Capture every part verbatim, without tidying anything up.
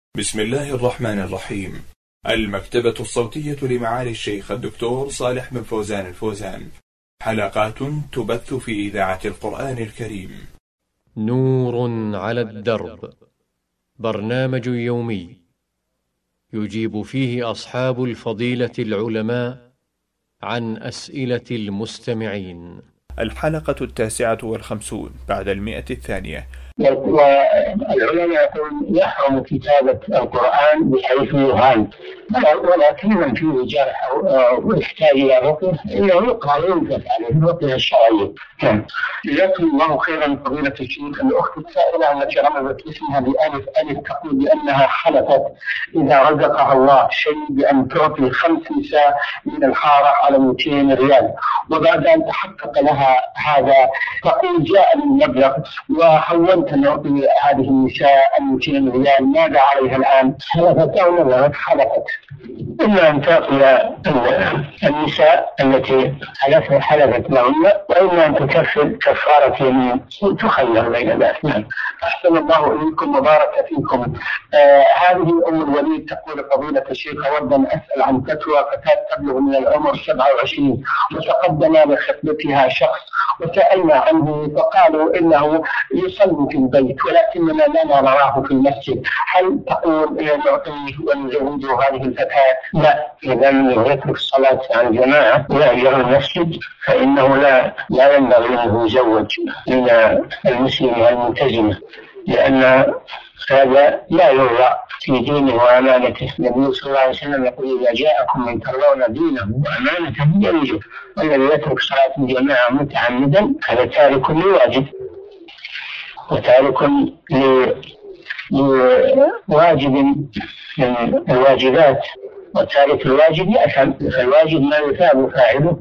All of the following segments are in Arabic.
بسم الله الرحمن الرحيم. المكتبة الصوتية لمعالي الشيخ الدكتور صالح بن فوزان الفوزان، حلقات تبث في إذاعة القرآن الكريم. نور على الدرب، برنامج يومي يجيب فيه أصحاب الفضيلة العلماء عن أسئلة المستمعين. الحلقة التاسعة والخمسون بعد المئة الثانية. والعلماء يقول يحرم كتابة القرآن بحيث يهان، ولكن من فيه جرح أو يحتاج إلى رقية إنه يقرأ وينفث عليه الرقية الشرعية. جزاكم الله خيرا فضيلة الشيخ. الأخت السائلة التي رمزت اسمها بألف ألف تقول بأنها حلفت إذا رزقها الله شيء بأن تعطي خمس نساء من الحارة على مئتين ريال، وبعد أن تحقق لها هذا تقول جاء المبلغ وحولت أن أعطي هذه النساء مئتين ريال، ماذا عليها الآن؟ حلفت أو نذرت؟ حلفت. إما أن تعطي النساء التي حلفت لهن، وإما أن تكفل كفارة يمين، تخير بين ذلك. نعم. أحسن الله إليكم وبارك فيكم. آه هذه أم الوليد تقول فضيلة الشيخ أود أن أسأل عن فتوى فتاة تبلغ من العمر سبعة وعشرين وتقدم لخطبتها شخص وسألنا عنه فقالوا إنه يصلي في البيت ولكننا لا نراه في المسجد، هل تقول نعطيه ونزوجه هذه الفتاة؟ لا، إذا لم يترك الصلاة عن الجماعة ويأجر المسجد فإنه لا لا ينبغي أنه يزوج من المسلمة الملتزمة، لأن هذا لا يرضى في دينه وأمانته. النبي صلى الله عليه وسلم يقول إذا جاءكم من ترضون دينه وأمانته فزوجوه، والذي يترك صلاة الجماعة متعمدا هذا تارك لواجب وتارك لواجب من الواجبات، وتارك الواجب يأثم، فالواجب ما يثاب فاعله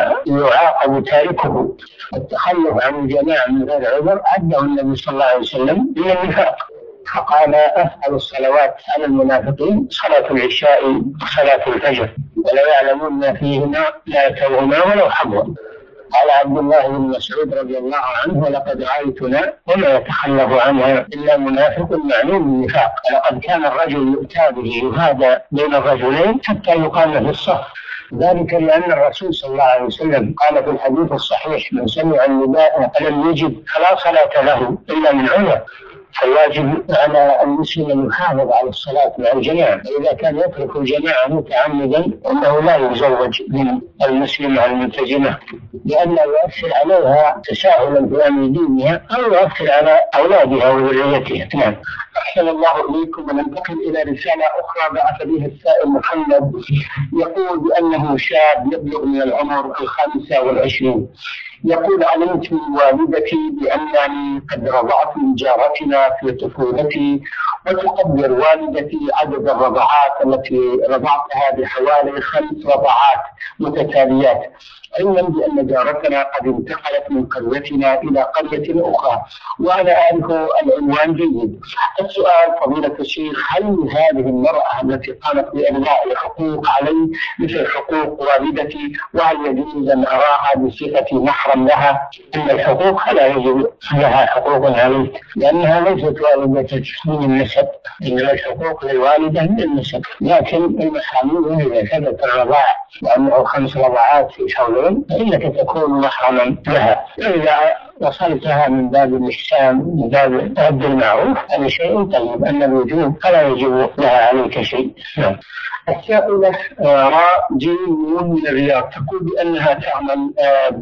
ويعاقب تاركه. التخلف عن الجماعة من غير عذر عده النبي صلى الله عليه وسلم من النفاق، فقال أفعل الصلوات على المنافقين صلاة العشاء وصلاة الفجر ولا يعلمون ما فيهما لا يتوهما ولو حظوا. قال عبد الله بن مسعود رضي الله عنه لقد رأيتنا وما يتخلف عنها إلا منافق معلوم النفاق، لقد كان الرجل يؤتى به يهادى بين الرجلين حتى يقام في الصف، ذلك لأن الرسول صلى الله عليه وسلم قال في الحديث الصحيح من سمع النداء فلم يجب فلا صلاة له إلا من عذر، فالواجب على المسلم أن يحافظ على الصلاة مع الجماعة، وإذا كان يترك الجماعة متعمدا أنه لا يزوج من المسلمة الملتزمة، لأنه يؤثر عليها تساهلا في أمر دينها أو يؤثر على أولادها وذريتها. نعم. أحسن الله إليكم. وننتقل إلى رسالة أخرى بعث بها السائل محمد، يقول بأنه شاب يبلغ من العمر الخامسة والعشرين، يقول علمت من والدتي بأنني قد رضعت من جارتنا في طفولتي، وتقدر والدتي عدد الرضعات التي رضعتها بحوالي خمس رضعات متتاليات، علما بأن جارتنا قد انتقلت من قريتنا إلى قرية أخرى وأنا أعرف العنوان جيد. السؤال فضيلة الشيخ، هل هذه المرأة التي قامت بإلغاء حقوق علي مثل حقوق والدتي، وهل يجوز أن أراها بصفة محرم لها؟ أن الحقوق لا يجوز لها حقوق عليك لأنها ليست والدتك من النسب، إنما الحقوق للوالدة من النسب، لكن المحرمين إذا ثبت الرضاع وأنه خمس رضعات في حولين فإنك تكون محرما لها، إذا وصلتها من باب الإحسان من باب رد المعروف هذا شيء طيب، أن الوجوب فلا يجب لها عليك شيء. نعم. السائلة راء جيم من الرياض تقول بأنها تعمل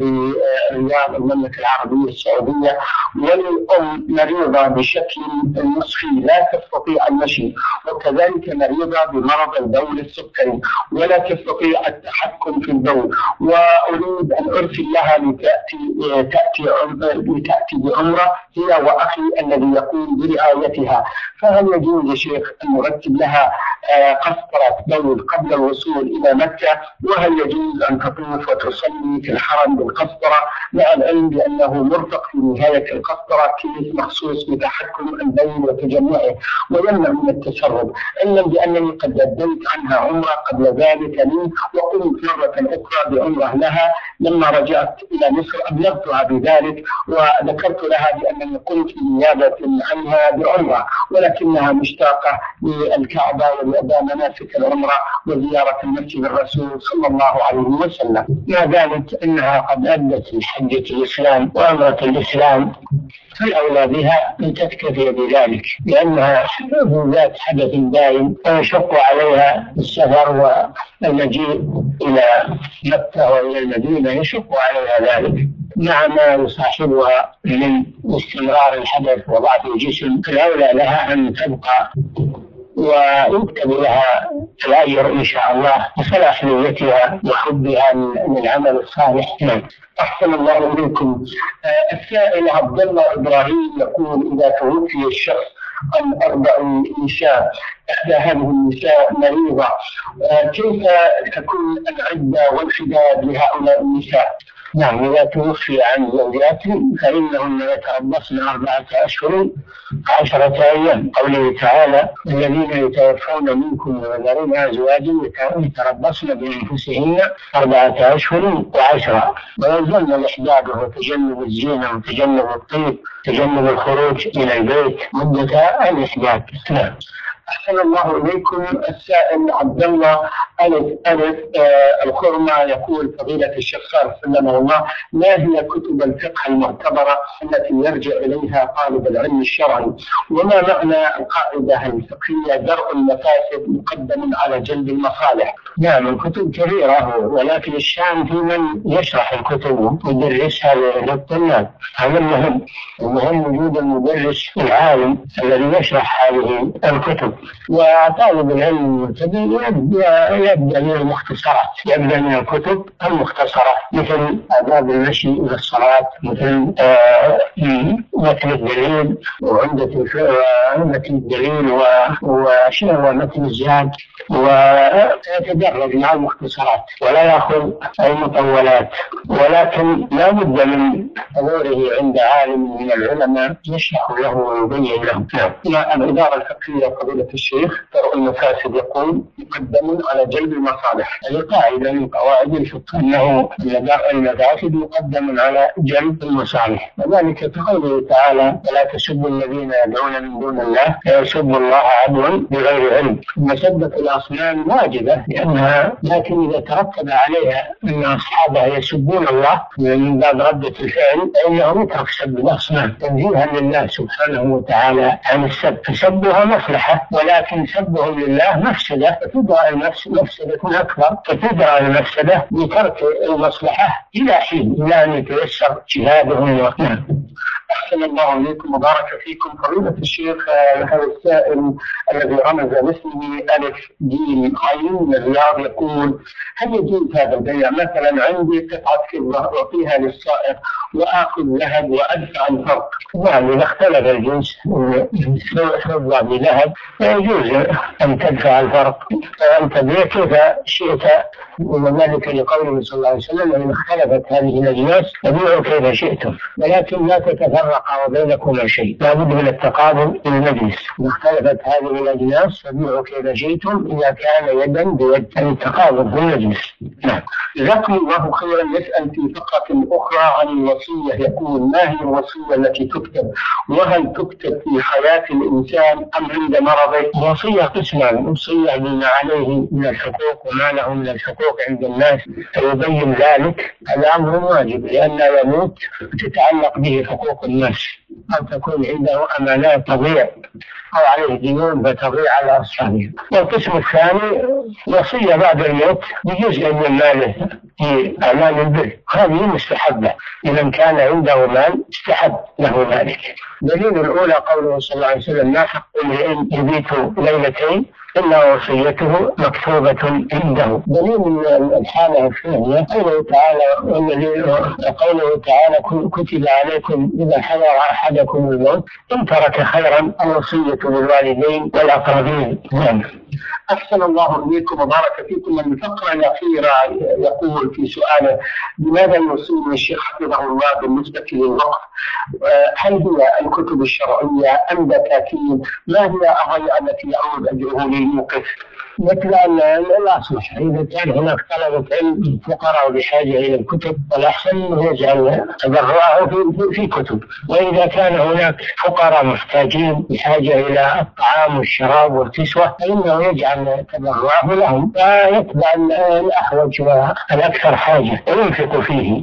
برياض المملكة العربية السعودية، والأم مريضة بشكل نصفي لا تستطيع المشي، وكذلك مريضة بمرض البول السكري ولا تستطيع التحكم في البول، وأريد أن أرسل لها لتأتي تأتي لتأتي بعمرة هي وأخي الذي يقوم برعايتها، فهل يجوز يا شيخ أن نرتب لها قسطرة بول قبل الوصول إلى مكة، وهل يجوز أن تطوف وتصلي في الحرم بالقسطرة، مع العلم بأنه مرفق في نهاية القسطرة كيس مخصوص بتحكم البول وتجمعه ويمنع من التسرب، علما بأنني قد أديت عنها عمرة قبل ذلك لي، وقمت مرة أخرى بعمرة لها لما رجعت إلى مصر، أبلغتها بذلك وذكرت لها بأنني قمت بنيابة عنها بعمرة، ولكنها مشتاقة للكعبة ولأداء مناسك العمرة وزيارة المسجد الرسول صلى الله عليه وسلم، مع ذلك أنها قد أدت حجة الإسلام وعمرة الإسلام، فالأولى بها أن تكتفي بذلك، لأنها ذات حدث دائم ويشق عليها السفر والمجيء إلى مكة وإلى المدينة، يشق عليها ذلك مع ما يصاحبها من استمرار الحدث وضعف الجسم. الأولى لها أن تبقى ويكتب لها الأجر إن شاء الله بصلاح نيتها وحبها للعمل الصالح. أحسن الله إليكم. السائل عبد الله إبراهيم يقول: إذا توفي الشخص عن أربع نساء، إحدى هذه النساء مريضة، كيف تكون العدة والحداد لهؤلاء النساء؟ نعم، إذا توفي عن زوجات فإنهن يتربصن أربعة أشهر عشرة أيام، قوله تعالى: الذين يتوفون منكم ويذرون أزواجا يتربصن بأنفسهن أربعة أشهر وعشرة، ويلزمن الإحداد وتجنب الزينة وتجنب الطيب، تجنب الخروج إلى البيت مدة الإحداد. نعم. أحسن الله إليكم. السائل عبد الله ألف ألف آه الخرمة يقول: فضيلة الشيخ صالح سلمه الله، ما هي كتب الفقه المعتبرة التي يرجع إليها طالب العلم الشرعي؟ وما معنى القاعدة الفقهية درء المفاسد مقدم على جلب المصالح؟ نعم، الكتب كثيرة، ولكن الشأن في من يشرح الكتب ويدرسها للطلاب، هذا المهم. المهم وجود المدرس العالم الذي يشرح هذه الكتب. وطالب العلم المبتدئ يبدأ يبدأ من المختصرات، يبدأ من الكتب المختصرة مثل آداب المشي إلى الصلاة، مثل آه متن الدليل وعمدة وعمدة الدليل ومتن الزاد، ويتدرج مع المختصرات ولا يأخذ المطولات، ولكن لا بد من حضوره عند عالم من العلماء يشرح له ويبين له. نعم. الإدارة الفقهية فضيلة الشيخ درء المفاسد يقول: مقدم على جلب المصالح، هذه قاعدة من قواعد الفقه أنه درء المفاسد مقدم على جلب المصالح، وذلك كقوله تعالى: ولا تسبوا الذين يدعون من دون الله فيسبوا الله عدوا بغير علم. مسبة الأصنام واجبة لأنها، لكن إذا ترتب عليها أن أصحابها يسبون الله من باب ردة الفعل فإنه يترك سب الأصنام تنزيها لله سبحانه وتعالى عن السب، فسبها مصلحة، ولكن سبهم لله مفسدة، فتدرى النفس مفسدة أكبر، فتدرى المفسدة بترك المصلحة إلى حين إلى أن يتيسر جهادهم. وقتها. أحسن الله إليكم وبارك فيكم. فضيلة الشيخ، هذا السائل الذي رمز باسمه ألف جيم عين من الرياض يقول: هل يجوز هذا البيع؟ مثلا عندي قطعة فضة أعطيها للسائق وآخذ ذهب وأدفع الفرق. يعني إذا اختلف الجنس فضة بذهب فيجوز أن تدفع الفرق، فأنت بيع كيف شئت، وذلك لقوله صلى الله عليه وسلم: إن اختلفت هذه الأجناس فبيعوا كيف شئتم، ولكن لا تتفرق وبينكما شيء، لا بد من التقابل في المجلس. إن اختلفت هذه الأجناس فبيعوا كيف شئتم إذا كان يدا بيد، التقابل في المجلس. نعم. جزاكم الله خيرا. يسأل في فقرة أخرى عن الوصية يقول: ما هي الوصية التي تكتب؟ وهل تكتب في حياة الإنسان أم عند مرضه؟ الوصية قسمان: وصية بما عليه من الحقوق وما له من الحقوق عند الناس فيبين ذلك، هذا أمر واجب لأن يموت تتعلق به حقوق الناس، أو تكون عنده أمانات تضيع أو عليه ديون فتضيع على أصحابه. والقسم الثاني وصية بعد الموت بجزء من ماله في أعمال البر، هذه مستحبة، لمن كان عنده مال استحب له ذلك. دليل الأولى قوله صلى الله عليه وسلم: ما حق امرئ يبيت ليلتين إلا وصيته مكتوبة عنده. دليل الحالة الثانية قوله تعالى قوله تعالى كتب عليكم إذا حضر أحدكم الموت إن ترك خيرا الوصية بالوالدين والأقربين. أحسن الله إليكم وبارك فيكم. الفقرة الأخيرة يقول في سؤاله: لماذا يوصيني الشيخ حفظه الله بالنسبة للوقف؟ هل هي الكتب الشرعية أم دكاكين؟ ما هي الضيعة التي يعود أجره للموقف؟ مثل الأصل إذا كان هناك طلبة علم فقراء بحاجة إلى الكتب فالأحسن يجعل تبرعه في, في كتب، وإذا كان هناك فقراء محتاجين بحاجة إلى الطعام والشراب والكسوة فإنه يجعل تبرعه لهم فيتبع الأحوج والأكثر حاجة وينفق فيه.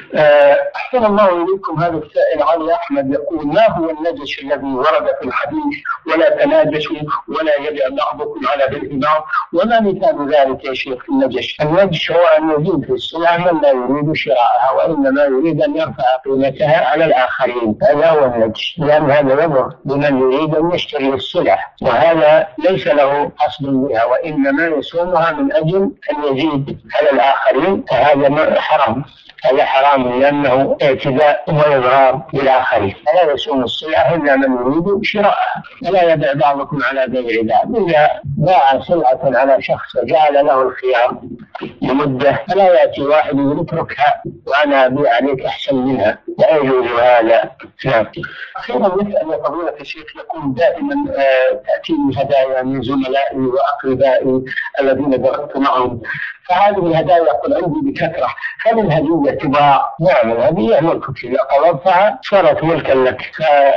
أحسن الله إليكم. هذا السائل علي أحمد يقول: ما هو النجش الذي ورد في الحديث ولا تناجشوا ولا يبيع بعضكم على بيع بعض؟ وما مثال ذلك يا شيخ في النجش؟ النجش هو أن يزيد في السلعة من لا يريد شراءها وإنما يريد أن يرفع قيمتها على الآخرين، هذا هو النجش، لأن هذا يضر بمن يريد أن يشتري السلع وهذا ليس له قصد بها وإنما يصومها من أجل أن يزيد على الآخرين، فهذا حرام، هذا حرام لأنه اعتداء وإضرار بالآخرين. فلا يصوم السلعة إلا من يريد شراءها، ولا يبيع بعضكم على بيع بعض. إذا باع سلعة على شخص وجعل له الخيار لمدة فلا يأتي واحد يتركها وأنا أبيع عليك أحسن منها، لا يجوز هذا. أخيرا يسأل يا فضيلة الشيخ: يقول دائما آه تأتيني هدايا من زملائي وأقربائي الذين درست معهم، فهذه الهدايا يقول عندي بكثرة، هل الهدية تباع؟ نعم، الهدية ملكك إذا قبضتها صارت ملكا لك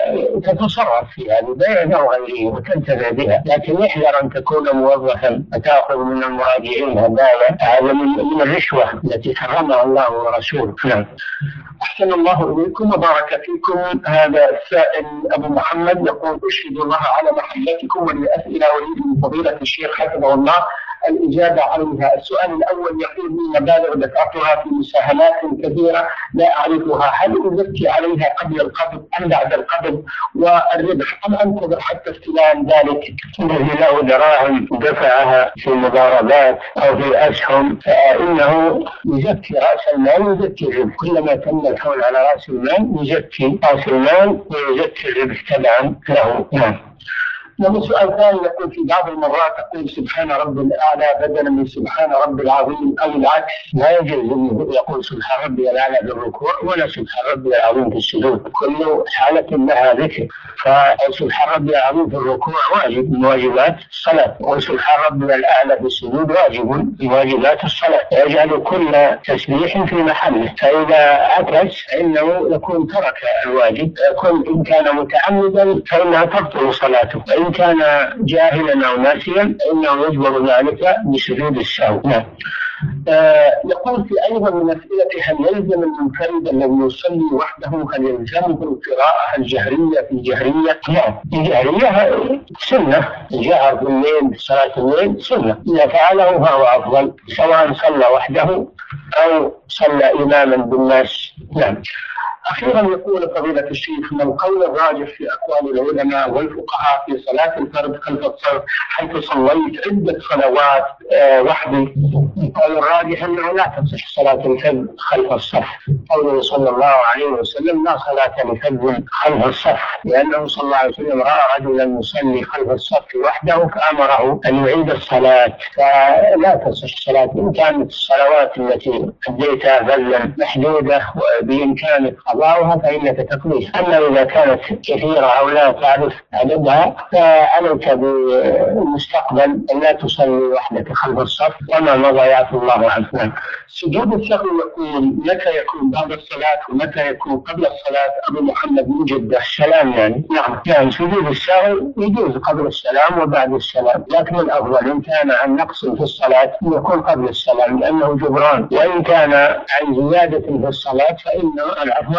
فتتصرف فيها ببيع أو غيره وتنتفع بها، لكن احذر أن تكون موظفا فتأخذ من المراجعين هدايا، هذا من الرشوة التي حرمها الله ورسوله. نعم. أحسن الله إليكم وبارك فيكم. هذا السائل أبو محمد يقول: أشهد الله على محبتكم ولأسئلة أريد من فضيلة الشيخ حفظه الله الإجابة عليها. السؤال الأول يقول: من مبالغ ذكرتها في مساهمات كثيرة لا أعرفها، هل أزكي عليها قبل القبض أم بعد القبض والربح أم أنتظر حتى استلام ذلك؟ الذي له دراهم دفعها في مضاربات أو في أسهم فإنه يزكي رأس المال يزكي الربح، كلما تم الحول على رأس المال يزكي رأس المال ويزكي الربح تبعا له. نعم. ومن سؤال ثاني يقول: في بعض المرات تقول سبحان رب الأعلى بدلا من سبحان رب العظيم أو العكس، لا يجوز أن يقول سبحان ربي الأعلى بالركوع ولا سبحان ربي العظيم في السجود، كل حالة لها ذكر، فسبحان ربي العظيم في الركوع واجب من واجبات الصلاة، وسبحان ربي الأعلى في السجود واجب من واجبات الصلاة، يجعل كل تسبيح في محله، فإذا عكس فإنه يكون ترك الواجب، يكون إن كان متعمدا فإنها تبطل صلاته، وإن كان جاهلا أو ناسيا فإنه يجبر ذلك بسجود السهو. نعم. آه يقول في أيضا من أسئلته: هل يلزم المنفرد الذي يصلي وحده هل يلزمه القراءة الجهرية في الجهرية؟ نعم، الجهرية سنة، الجهر في الليل في صلاة الليل سنة، إذا فعله فهو أفضل سواء صلى وحده أو صلى إماما بالناس. نعم. أخيرا يقول فضيلة الشيخ: ما القول الراجح في أقوال العلماء والفقهاء في صلاة الفرد خلف الصف حيث صليت عدة صلوات آه وحدي؟ القول الراجح أنه لا تصح صلاة الفرد خلف الصف، قوله صلى الله عليه وسلم: لا صلاة لفرد خلف الصف، لأنه صلى الله عليه وسلم رأى رجلا يصلي خلف الصف وحده فأمره أن يعيد الصلاة، فلا تصح صلاة إن كانت الصلوات التي أديتها فذا محدودة بإمكانك قضاؤها فإنك تقضيها، أما إذا كانت كثيرة أو لا تعرف عددها فعليك بالمستقبل أن لا تصلي وحدك خلف الصف وما مضى يعفو الله عنه. سجود السهو يقول: متى يكون بعد الصلاة ومتى يكون قبل الصلاة؟ أبو محمد من جدة. السلام يعني. نعم. يعني سجود السهو يجوز قبل السلام وبعد السلام، لكن الأفضل إن كان عن نقص في الصلاة يكون قبل السلام لأنه جبران، وإن كان عن زيادة في الصلاة فإن العفو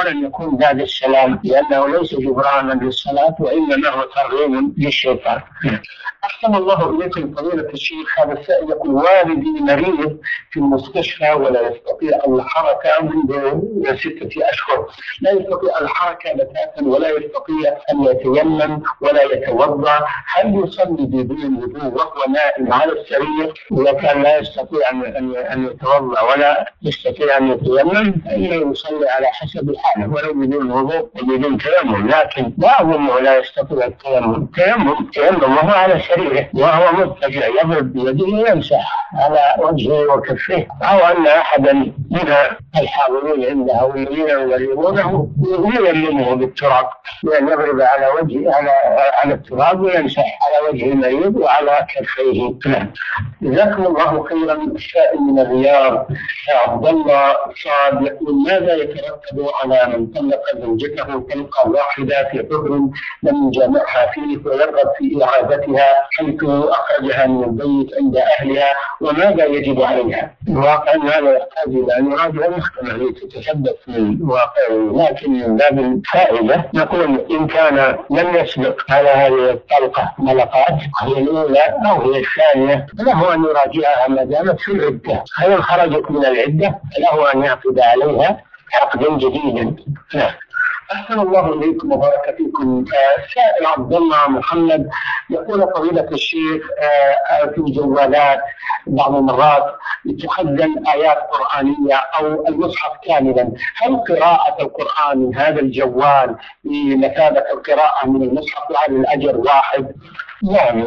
الأفضل أن يكون بعد السلام، لأنه ليس جبرانا للصلاة وإنما هو ترغيم للشيطان. أحسن الله إليكم فضيلة الشيخ، هذا السائل يقول: والدي مريض في المستشفى ولا يستطيع الحركة منذ ستة أشهر، لا يستطيع الحركة بتاتا ولا يستطيع أن يتيمم ولا يتوضأ، هل يصلي بدون وضوء وهو نائم على السرير؟ إذا كان لا يستطيع أن يتوضأ ولا يستطيع أن يتيمم فإنه يصلي على حسب الحالة ولو بدون وضوء وبدون تيمم، لكن لا أظنه لا يستطيع التيمم. تيمم تيمم وهو على سريره وهو مضطجع يضرب بيده يمسح على وجهه وكفيه، أو أن أحدا من الحاضرين عنده أو الذين يغلبونه يلمه بالتراب، لأن يضرب على وجهه على على التراب ويمسح على وجه المريض وعلى كفيه. جزاكم الله خيرا. السائل من الرياض عبد الله صاد يقول: ماذا يترتب على من طلق زوجته طلقة واحدة في عذر لم يجامعها فيه ويرغب في إعادتها حيث أخرجها من البيت عند أهلها، وماذا يجب عليها؟ الواقع أن هذا يحتاج إلى أن يراجع المحكمة التي تتحدث في الواقع، لكن من باب الفائدة نقول إن كان لم يسبق على هذه الطلقة طلقات هي الأولى أو هي الثانية له أن يراجعها ما دامت في العدة، فإن خرجت من العدة له أن يعقد عليها عقدا جديدا. أحسن الله إليكم وبارك فيكم. السائل عبد الله محمد يقول: فضيلة الشيخ، في الجوالات بعض المرات تخزن آيات قرآنية أو المصحف كاملا، هل قراءة القرآن من هذا الجوال بمثابة القراءة من المصحف وهل الأجر واحد؟ نعم،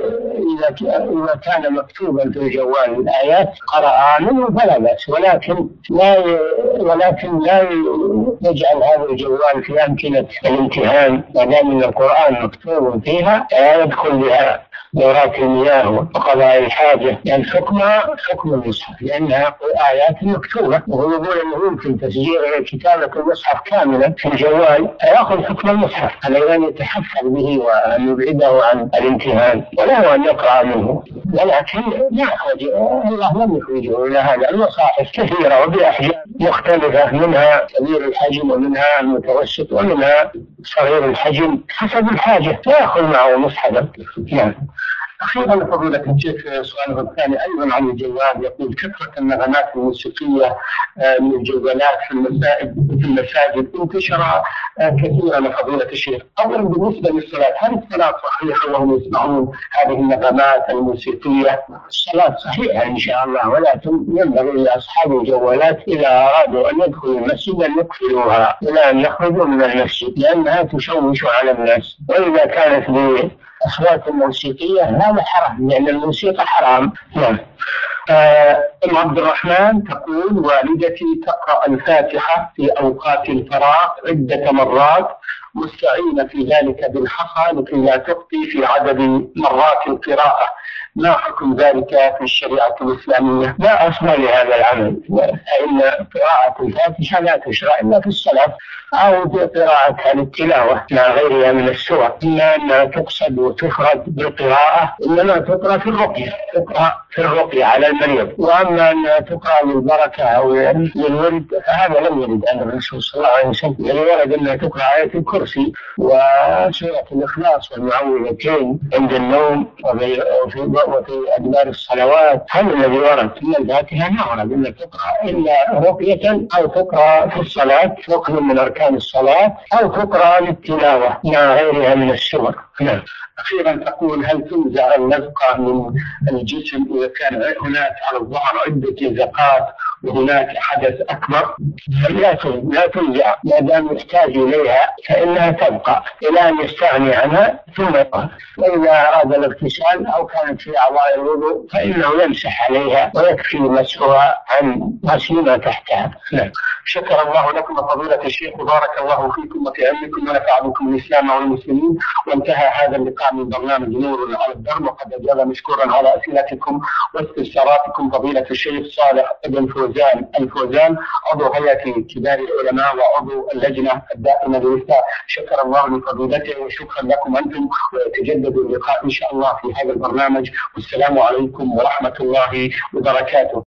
إذا كان مكتوبا في الجوال الآيات قرأ منه فلا بأس، ولكن لا ولكن لا يجعل هذا الجوال في أمكنة الامتحان ما دام أن القرآن مكتوب فيها لا يدخل بها دورات المياه وقضاء الحاجة، لأن حكمها حكم المصحف لأنها آيات مكتوبة، وهو يقول أنه يمكن تسجيل كتابة المصحف كاملا في الجوال فيأخذ حكم المصحف، عليه أن يتحفظ به وأن يبعده عن الامتحان وله أن يقرأ منه، ولكن يحتاج الله لم يخرجه إلى هذا. المصاحف كثيرة وبأحجام مختلفة، منها كبير الحجم ومنها المتوسط ومنها صغير الحجم حسب الحاجة، فيأخذ معه مصحفا. نعم. أخيرا فضيلة الشيخ سؤاله الثاني أيضا عن الجوال، يقول: كثرة النغمات الموسيقية من الجوالات في المساجد في المساجد انتشر كثيرا فضيلة الشيخ. أولا بالنسبة للصلاة، هل الصلاة صحيحة وهم يسمعون هذه النغمات الموسيقية؟ الصلاة صحيحة إن شاء الله، ولكن ينبغي لأصحاب الجوالات إذا أرادوا أن يدخلوا المسجد أن يقفلوها إلى أن يخرجوا من المسجد لأنها تشوش على الناس، وإذا كانت أصوات موسيقية هذا حرام لأن الموسيقى حرام. نعم. آه عبد الرحمن تقول: والدتي تقرأ الفاتحة في أوقات الفراغ عدة مرات مستعينة في ذلك بالحصى لكي لا تخطي في عدد مرات القراءة، ما حكم ذلك في الشريعة الإسلامية؟ لا أصل لهذا العمل، فإن قراءة الفاتحة لا تشرع إلا في الصلاة أو بقراءة التلاوة مع غيرها من السور، إلا أنها تقصد وتفرد بالقراءة إنما تقرأ في الرقية تقرأ في الرقية على المريض، وأما أنها تقرأ للبركة أو للورد فهذا لم يرد عن الرسول صلى الله عليه وسلم، يعني ورد أنها تقرأ آية الكرسي وسورة الإخلاص والمعوذتين عند النوم وفي وفي أدبار الصلوات. هل الذي ورد في الفاتحة ما ورد أن تقرأ إلا رقية أو تقرأ في الصلاة ركن من أركان الصلاة أو تقرأ للتلاوة مع غيرها من السور. نعم. أخيرا تقول: هل تنزع اللزقة من الجسم إذا كان هناك على الظهر عدة لزقات وهناك حدث أكبر؟ لا لا تنزع ما دام يحتاج إليها فإنها تبقى إلى أن يستغني عنها ثم يقرأ، وإذا أراد الاغتسال أو كانت في أعضاء الوضوء فإنه يمسح عليها ويكفي مسحها عن غسل ما تحتها. نعم. شكر الله لكم فضيلة الشيخ وبارك الله فيكم وفي علمكم ونفع بكم الإسلام والمسلمين، وانتهى هذا اللقاء من برنامج نور على الدرب، وقد أجاب مشكورا على أسئلتكم واستفساراتكم فضيلة الشيخ صالح بن فوزان الفوزان عضو هيئة كبار العلماء وعضو اللجنة الدائمة للإفتاء. شكر الله لفضيلته وشكرا لكم أنتم، ويتجدد اللقاء إن شاء الله في هذا البرنامج، والسلام عليكم ورحمة الله وبركاته.